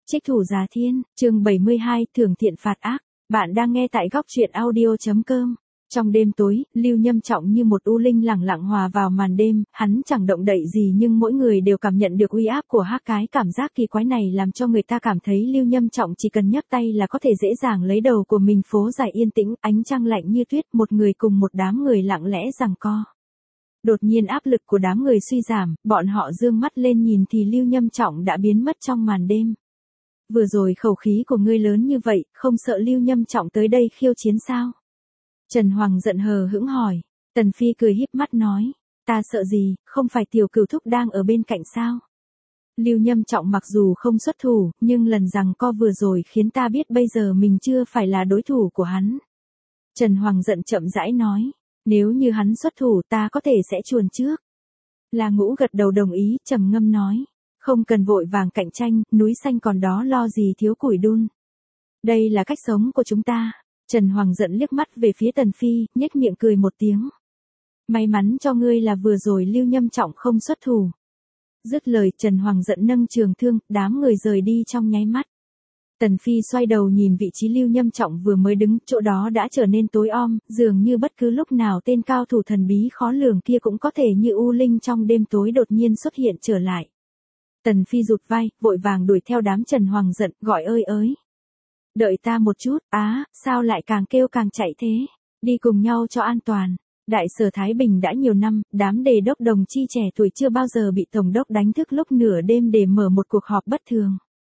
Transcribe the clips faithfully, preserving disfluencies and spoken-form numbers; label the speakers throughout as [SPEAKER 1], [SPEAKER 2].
[SPEAKER 1] Trích thủ Giá Thiên, chương bảy mươi hai, thưởng thiện phạt ác. Bạn đang nghe tại góc truyện audio chấm com. Trong đêm tối, Lưu Nhâm Trọng như một u linh lẳng lặng hòa vào màn đêm, hắn chẳng động đậy gì nhưng mỗi người đều cảm nhận được uy áp của hắc cái cảm giác kỳ quái này làm cho người ta cảm thấy Lưu Nhâm Trọng chỉ cần nhấc tay là có thể dễ dàng lấy đầu của mình phố dài yên tĩnh, ánh trăng lạnh như tuyết, một người cùng một đám người lặng lẽ giằng co. Đột nhiên áp lực của đám người suy giảm, bọn họ dương mắt lên nhìn thì Lưu Nhâm Trọng đã biến mất trong màn đêm. Vừa rồi khẩu khí của ngươi lớn như vậy, không sợ Lưu Nhâm Trọng tới đây khiêu chiến sao? Trần Hoàng giận hờ hững hỏi. Tần Phi cười híp mắt nói, ta sợ gì, không phải tiểu cửu thúc đang ở bên cạnh sao? Lưu Nhâm Trọng mặc dù không xuất thủ, nhưng lần giằng co vừa rồi khiến ta biết bây giờ mình chưa phải là đối thủ của hắn. Trần Hoàng giận chậm rãi nói, nếu như hắn xuất thủ ta có thể sẽ chuồn trước. La Ngũ gật đầu đồng ý, trầm ngâm nói. Không cần vội vàng cạnh tranh, núi xanh còn đó lo gì thiếu củi đun. Đây là cách sống của chúng ta. Trần Hoàng giận liếc mắt về phía Tần Phi, nhếch miệng cười một tiếng. May mắn cho ngươi là vừa rồi Lưu Nhâm Trọng không xuất thủ. Dứt lời Trần Hoàng giận nâng trường thương, đám người rời đi trong nháy mắt. Tần Phi xoay đầu nhìn vị trí Lưu Nhâm Trọng vừa mới đứng, chỗ đó đã trở nên tối om, dường như bất cứ lúc nào tên cao thủ thần bí khó lường kia cũng có thể như u linh trong đêm tối đột nhiên xuất hiện trở lại. Tần Phi rụt vai, vội vàng đuổi theo đám Trần Hoàng giận, gọi ơi ới. Đợi ta một chút, á, sao lại càng kêu càng chạy thế, đi cùng nhau cho an toàn. Đại sở Thái Bình đã nhiều năm, đám đề đốc đồng chi trẻ tuổi chưa bao giờ bị tổng đốc đánh thức lúc nửa đêm để mở một cuộc họp bất thường.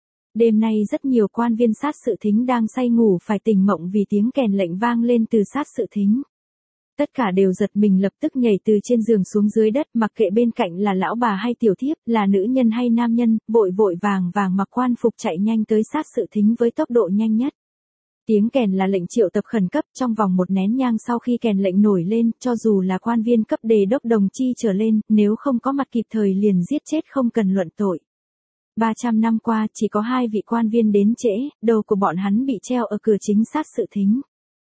[SPEAKER 1] Đêm nay rất nhiều quan viên sát sự thính đang say ngủ phải tỉnh mộng vì tiếng kèn lệnh vang lên từ sát sự thính. Tất cả đều giật mình lập tức nhảy từ trên giường xuống dưới đất, mặc kệ bên cạnh là lão bà hay tiểu thiếp, là nữ nhân hay nam nhân, vội vội vàng vàng mặc quan phục chạy nhanh tới sát sự thính với tốc độ nhanh nhất. Tiếng kèn là lệnh triệu tập khẩn cấp, trong vòng một nén nhang sau khi kèn lệnh nổi lên, cho dù là quan viên cấp đề đốc đồng chi trở lên, nếu không có mặt kịp thời liền giết chết không cần luận tội. ba trăm năm qua chỉ có hai vị quan viên đến trễ, đầu của bọn hắn bị treo ở cửa chính sát sự thính.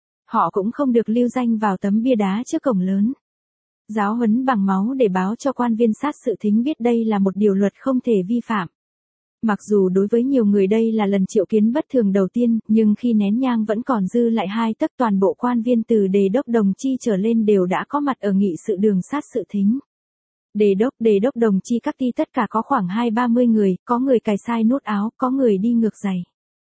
[SPEAKER 1] Họ cũng không được lưu danh vào tấm bia đá trước cổng lớn. Giáo huấn bằng máu để báo cho quan viên sát sự thính biết đây là một điều luật không thể vi phạm. Mặc dù đối với nhiều người đây là lần triệu kiến bất thường đầu tiên, nhưng khi nén nhang vẫn còn dư lại hai tấc, toàn bộ quan viên từ đề đốc đồng chi trở lên đều đã có mặt ở nghị sự đường sát sự thính. Đề đốc, đề đốc đồng chi các ti tất cả có khoảng hai ba mươi người, có người cài sai nút áo, có người đi ngược giày.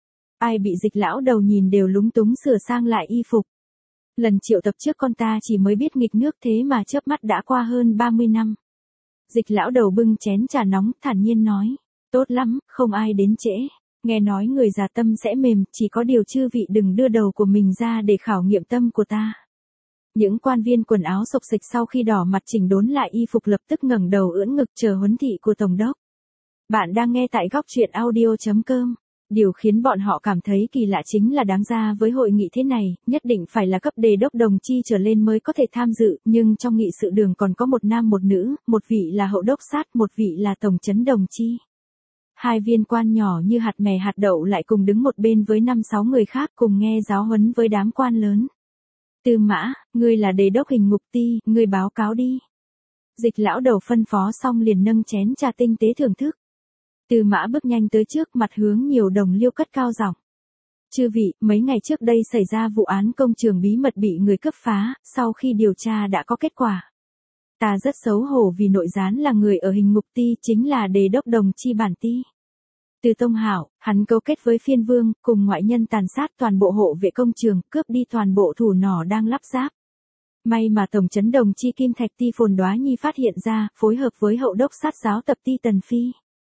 [SPEAKER 1] Ai bị Dịch lão đầu nhìn đều lúng túng sửa sang lại y phục. Lần triệu tập trước con ta chỉ mới biết nghịch nước thế mà chớp mắt đã qua hơn ba mươi năm. Dịch lão đầu bưng chén trà nóng, thản nhiên nói. Tốt lắm, không ai đến trễ. Nghe nói người già tâm sẽ mềm, chỉ có điều chư vị đừng đưa đầu của mình ra để khảo nghiệm tâm của ta. Những quan viên quần áo xộc xịch sau khi đỏ mặt chỉnh đốn lại y phục lập tức ngẩng đầu ưỡn ngực chờ huấn thị của tổng đốc. Bạn đang nghe tại góc truyện audio chấm com. Điều khiến bọn họ cảm thấy kỳ lạ chính là đáng ra với hội nghị thế này, nhất định phải là cấp đề đốc đồng chi trở lên mới có thể tham dự, nhưng trong nghị sự đường còn có một nam một nữ, một vị là hậu đốc sát, một vị là tổng trấn đồng chi. Hai viên quan nhỏ như hạt mè hạt đậu lại cùng đứng một bên với năm sáu người khác cùng nghe giáo huấn với đám quan lớn. Tư Mã, ngươi là đề đốc hình ngục ti, ngươi báo cáo đi. Dịch lão đầu phân phó xong liền nâng chén trà tinh tế thưởng thức. Tư Mã bước nhanh tới trước, mặt hướng nhiều đồng liêu cất cao giọng. Chư vị, mấy ngày trước đây xảy ra vụ án công trường bí mật bị người cướp phá, sau khi điều tra đã có kết quả. Ta rất xấu hổ vì nội gián là người ở hình ngục ti, chính là đề đốc đồng chi bản ti. Từ Tông Hảo, hắn cấu kết với phiên vương, cùng ngoại nhân tàn sát toàn bộ hộ vệ công trường, cướp đi toàn bộ thủ nỏ đang lắp ráp. May mà tổng trấn đồng chi Kim Thạch ti Phồn Đoá Nhi phát hiện ra, phối hợp với hậu đốc sát giáo tập ti Tần Phi.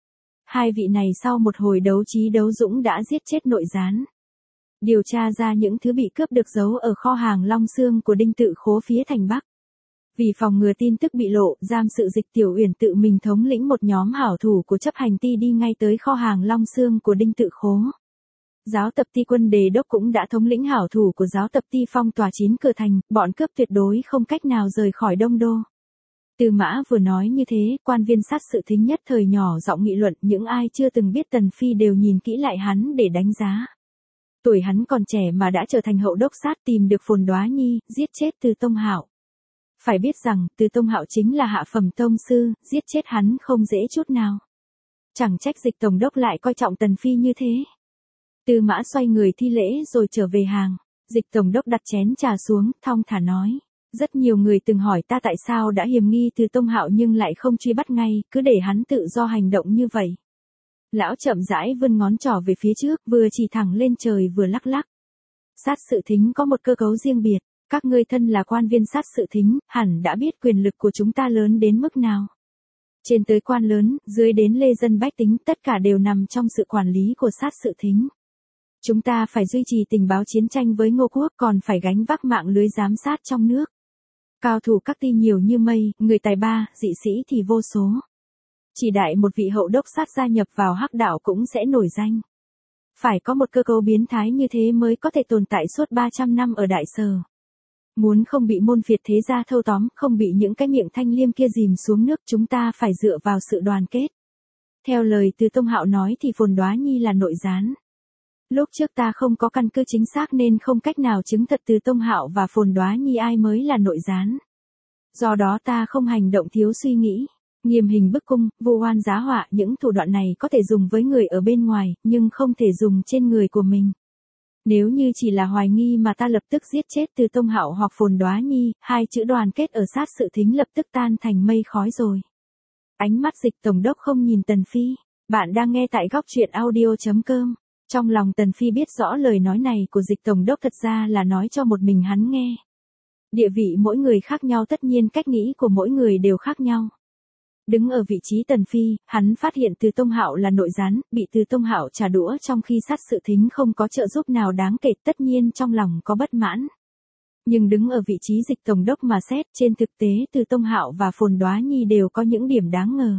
[SPEAKER 1] Hai vị này sau một hồi đấu trí đấu dũng đã giết chết nội gián. Điều tra ra những thứ bị cướp được giấu ở kho hàng Long Xương của Đinh Tự Khố phía thành Bắc. Vì phòng ngừa tin tức bị lộ, giam sự Dịch Tiểu Uyển tự mình thống lĩnh một nhóm hảo thủ của chấp hành ti đi ngay tới kho hàng Long Xương của Đinh Tự Khố. Giáo tập ti quân đề đốc cũng đã thống lĩnh hảo thủ của giáo tập ti phong tỏa chín cửa thành, bọn cướp tuyệt đối không cách nào rời khỏi Đông Đô. Tư Mã vừa nói như thế, quan viên sát sự thính nhất thời nhỏ giọng nghị luận, những ai chưa từng biết Tần Phi đều nhìn kỹ lại hắn để đánh giá. Tuổi hắn còn trẻ mà đã trở thành hậu đốc sát, tìm được Phồn Đoá Nhi, giết chết Từ Tông Hạo. Phải biết rằng, Từ Tông Hạo chính là hạ phẩm tông sư, giết chết hắn không dễ chút nào. Chẳng trách Dịch tổng đốc lại coi trọng Tần Phi như thế. Tư Mã xoay người thi lễ rồi trở về hàng. Dịch tổng đốc đặt chén trà xuống, thong thả nói. Rất nhiều người từng hỏi ta tại sao đã hiềm nghi Từ Tông Hạo nhưng lại không truy bắt ngay, cứ để hắn tự do hành động như vậy. Lão chậm rãi vươn ngón trỏ về phía trước, vừa chỉ thẳng lên trời vừa lắc lắc. Sát sự thính có một cơ cấu riêng biệt, các ngươi thân là quan viên sát sự thính, hẳn đã biết quyền lực của chúng ta lớn đến mức nào. Trên tới quan lớn, dưới đến lê dân bách tính, tất cả đều nằm trong sự quản lý của sát sự thính. Chúng ta phải duy trì tình báo chiến tranh với Ngô Quốc, còn phải gánh vác mạng lưới giám sát trong nước. Cao thủ các ty nhiều như mây, người tài ba, dị sĩ thì vô số. Chỉ đại một vị hậu đốc sát gia nhập vào hắc đạo cũng sẽ nổi danh. Phải có một cơ cấu biến thái như thế mới có thể tồn tại suốt ba trăm năm ở Đại Sở. Muốn không bị môn phiệt thế gia thâu tóm, không bị những cái miệng thanh liêm kia dìm xuống nước, chúng ta phải dựa vào sự đoàn kết. Theo lời Từ Tông Hạo nói thì Phồn Đoá Nhi là nội gián. Lúc trước ta không có căn cứ chính xác nên không cách nào chứng thật Từ Tông Hạo và Phồn Đoá Nhi ai mới là nội gián. Do đó ta không hành động thiếu suy nghĩ. Nghiêm hình bức cung, vu oan giá họa, những thủ đoạn này có thể dùng với người ở bên ngoài, nhưng không thể dùng trên người của mình. Nếu như chỉ là hoài nghi mà ta lập tức giết chết Từ Tông Hạo hoặc Phồn Đoá Nhi, hai chữ đoàn kết ở sát sự thính lập tức tan thành mây khói rồi. Ánh mắt Dịch tổng đốc không nhìn Tần Phi. Bạn đang nghe tại góc truyện audio chấm com. Trong lòng Tần Phi biết rõ lời nói này của Dịch tổng đốc thật ra là nói cho một mình hắn nghe. Địa vị mỗi người khác nhau, tất nhiên cách nghĩ của mỗi người đều khác nhau. Đứng ở vị trí Tần Phi, hắn phát hiện Từ Tông Hạo là nội gián, bị Từ Tông Hạo trả đũa trong khi sát sự thính không có trợ giúp nào đáng kể, tất nhiên trong lòng có bất mãn. Nhưng đứng ở vị trí Dịch tổng đốc mà xét, trên thực tế Từ Tông Hạo và Phồn Đoá Nhi đều có những điểm đáng ngờ.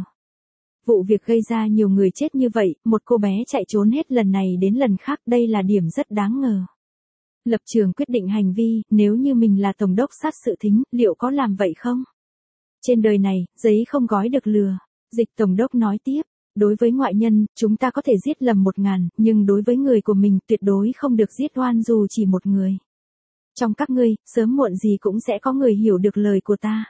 [SPEAKER 1] Vụ việc gây ra nhiều người chết như vậy, một cô bé chạy trốn hết lần này đến lần khác, đây là điểm rất đáng ngờ. Lập trường quyết định hành vi, nếu như mình là tổng đốc sát sự thính, liệu có làm vậy không? Trên đời này, giấy không gói được lừa. Dịch tổng đốc nói tiếp, đối với ngoại nhân, chúng ta có thể giết lầm một ngàn, nhưng đối với người của mình tuyệt đối không được giết oan dù chỉ một người. Trong các ngươi, sớm muộn gì cũng sẽ có người hiểu được lời của ta.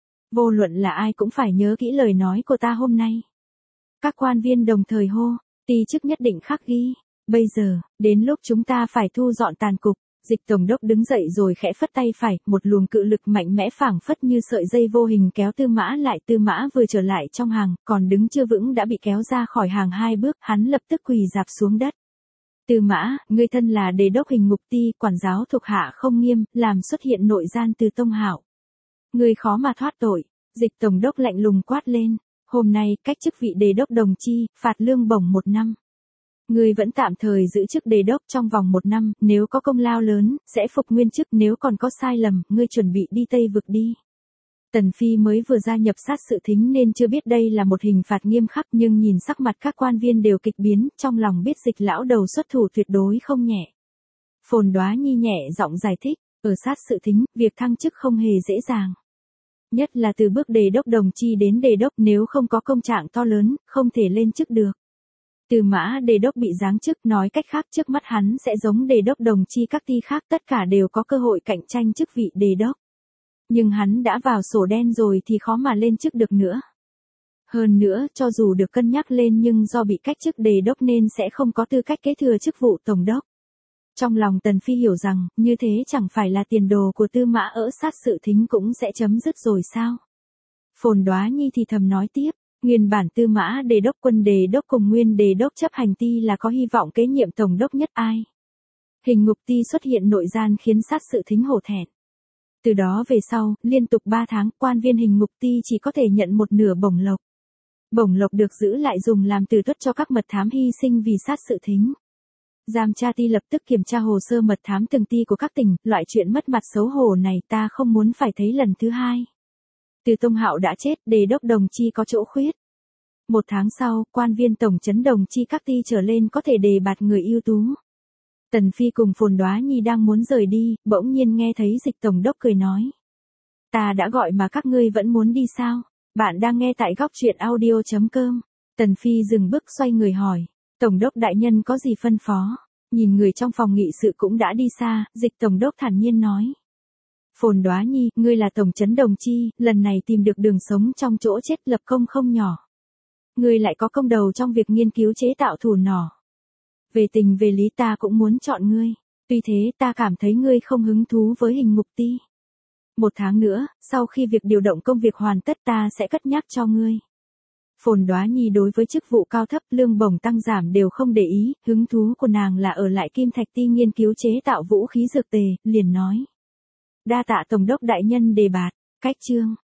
[SPEAKER 1] Vô luận là ai cũng phải nhớ kỹ lời nói của ta hôm nay. Các quan viên đồng thời hô, ti chức nhất định khắc ghi. Bây giờ, đến lúc chúng ta phải thu dọn tàn cục. Dịch tổng đốc đứng dậy rồi khẽ phất tay phải, một luồng cự lực mạnh mẽ phảng phất như sợi dây vô hình kéo Tư Mã lại. Tư Mã vừa trở lại trong hàng, còn đứng chưa vững đã bị kéo ra khỏi hàng hai bước, hắn lập tức quỳ rạp xuống đất. Tư Mã, ngươi thân là đề đốc hình ngục ti, quản giáo thuộc hạ không nghiêm, làm xuất hiện nội gian Từ Tông Hạo. Ngươi khó mà thoát tội. Dịch tổng đốc lạnh lùng quát lên, hôm nay cách chức vị đề đốc đồng chi, phạt lương bổng một năm. Ngươi vẫn tạm thời giữ chức đề đốc trong vòng một năm, nếu có công lao lớn, sẽ phục nguyên chức, nếu còn có sai lầm, ngươi chuẩn bị đi Tây Vực đi. Tần Phi mới vừa gia nhập sát sự thính nên chưa biết đây là một hình phạt nghiêm khắc, nhưng nhìn sắc mặt các quan viên đều kịch biến, trong lòng biết Dịch lão đầu xuất thủ tuyệt đối không nhẹ. Phồn Đoá Nhi nhẹ giọng giải thích, ở sát sự thính, việc thăng chức không hề dễ dàng. Nhất là từ bước đề đốc đồng chi đến đề đốc, nếu không có công trạng to lớn, không thể lên chức được. Từ Mã đề đốc bị giáng chức, nói cách khác trước mắt hắn sẽ giống đề đốc đồng chi các ty khác, tất cả đều có cơ hội cạnh tranh chức vị đề đốc. Nhưng hắn đã vào sổ đen rồi thì khó mà lên chức được nữa. Hơn nữa, cho dù được cân nhắc lên nhưng do bị cách chức đề đốc nên sẽ không có tư cách kế thừa chức vụ tổng đốc. Trong lòng Tần Phi hiểu rằng, như thế chẳng phải là tiền đồ của Tư Mã ở sát sự thính cũng sẽ chấm dứt rồi sao? Phồn Đoá Nhi thì thầm nói tiếp. Nguyên bản Tư Mã đề đốc quân đề đốc cùng nguyên đề đốc chấp hành ti là có hy vọng kế nhiệm tổng đốc nhất ai. Hình ngục ti xuất hiện nội gian khiến sát sự thính hổ thẹn. Từ đó về sau, liên tục ba tháng, quan viên hình ngục ti chỉ có thể nhận một nửa bổng lộc. Bổng lộc được giữ lại dùng làm từ tuất cho các mật thám hy sinh vì sát sự thính. Giám tra ti lập tức kiểm tra hồ sơ mật thám từng ti của các tỉnh, loại chuyện mất mặt xấu hổ này ta không muốn phải thấy lần thứ hai. Từ Tông Hạo đã chết, đề đốc đồng chi có chỗ khuyết. Một tháng sau, quan viên tổng trấn đồng chi các ty trở lên có thể đề bạt người ưu tú. Tần Phi cùng Phồn Đoá Nhi đang muốn rời đi, bỗng nhiên nghe thấy Dịch tổng đốc cười nói. Ta đã gọi mà các ngươi vẫn muốn đi sao? Bạn đang nghe tại góc truyện audio chấm com. Tần Phi dừng bước xoay người hỏi. Tổng đốc đại nhân có gì phân phó? Nhìn người trong phòng nghị sự cũng đã đi xa, Dịch tổng đốc thản nhiên nói. Phồn Đoá Nhi, ngươi là tổng trấn đồng chi, lần này tìm được đường sống trong chỗ chết, lập công không nhỏ. ngươi lại có công đầu trong việc nghiên cứu chế tạo thủ nỏ. Về tình về lý ta cũng muốn chọn ngươi, tuy thế ta cảm thấy ngươi không hứng thú với hình mục ti. Một tháng nữa, sau khi việc điều động công việc hoàn tất ta sẽ cất nhắc cho ngươi. Phồn Đóa Nhi đối với chức vụ cao thấp lương bổng tăng giảm đều không để ý, hứng thú của nàng là ở lại Kim Thạch Ti nghiên cứu chế tạo vũ khí dược tề, liền nói. Đa tạ tổng đốc đại nhân đề bạt, cách chương.